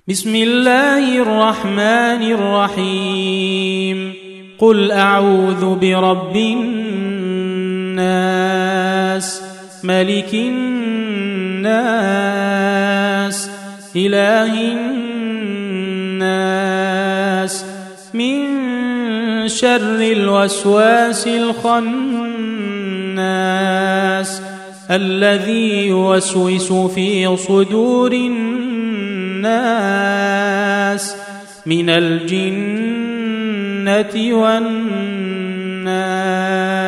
بسم الله الرحمن الرحيم قل أعوذ برب الناس ملك الناس إله الناس من شر الوسواس الخناس الذي يوسوس في صدور الناس من الجنة والناس.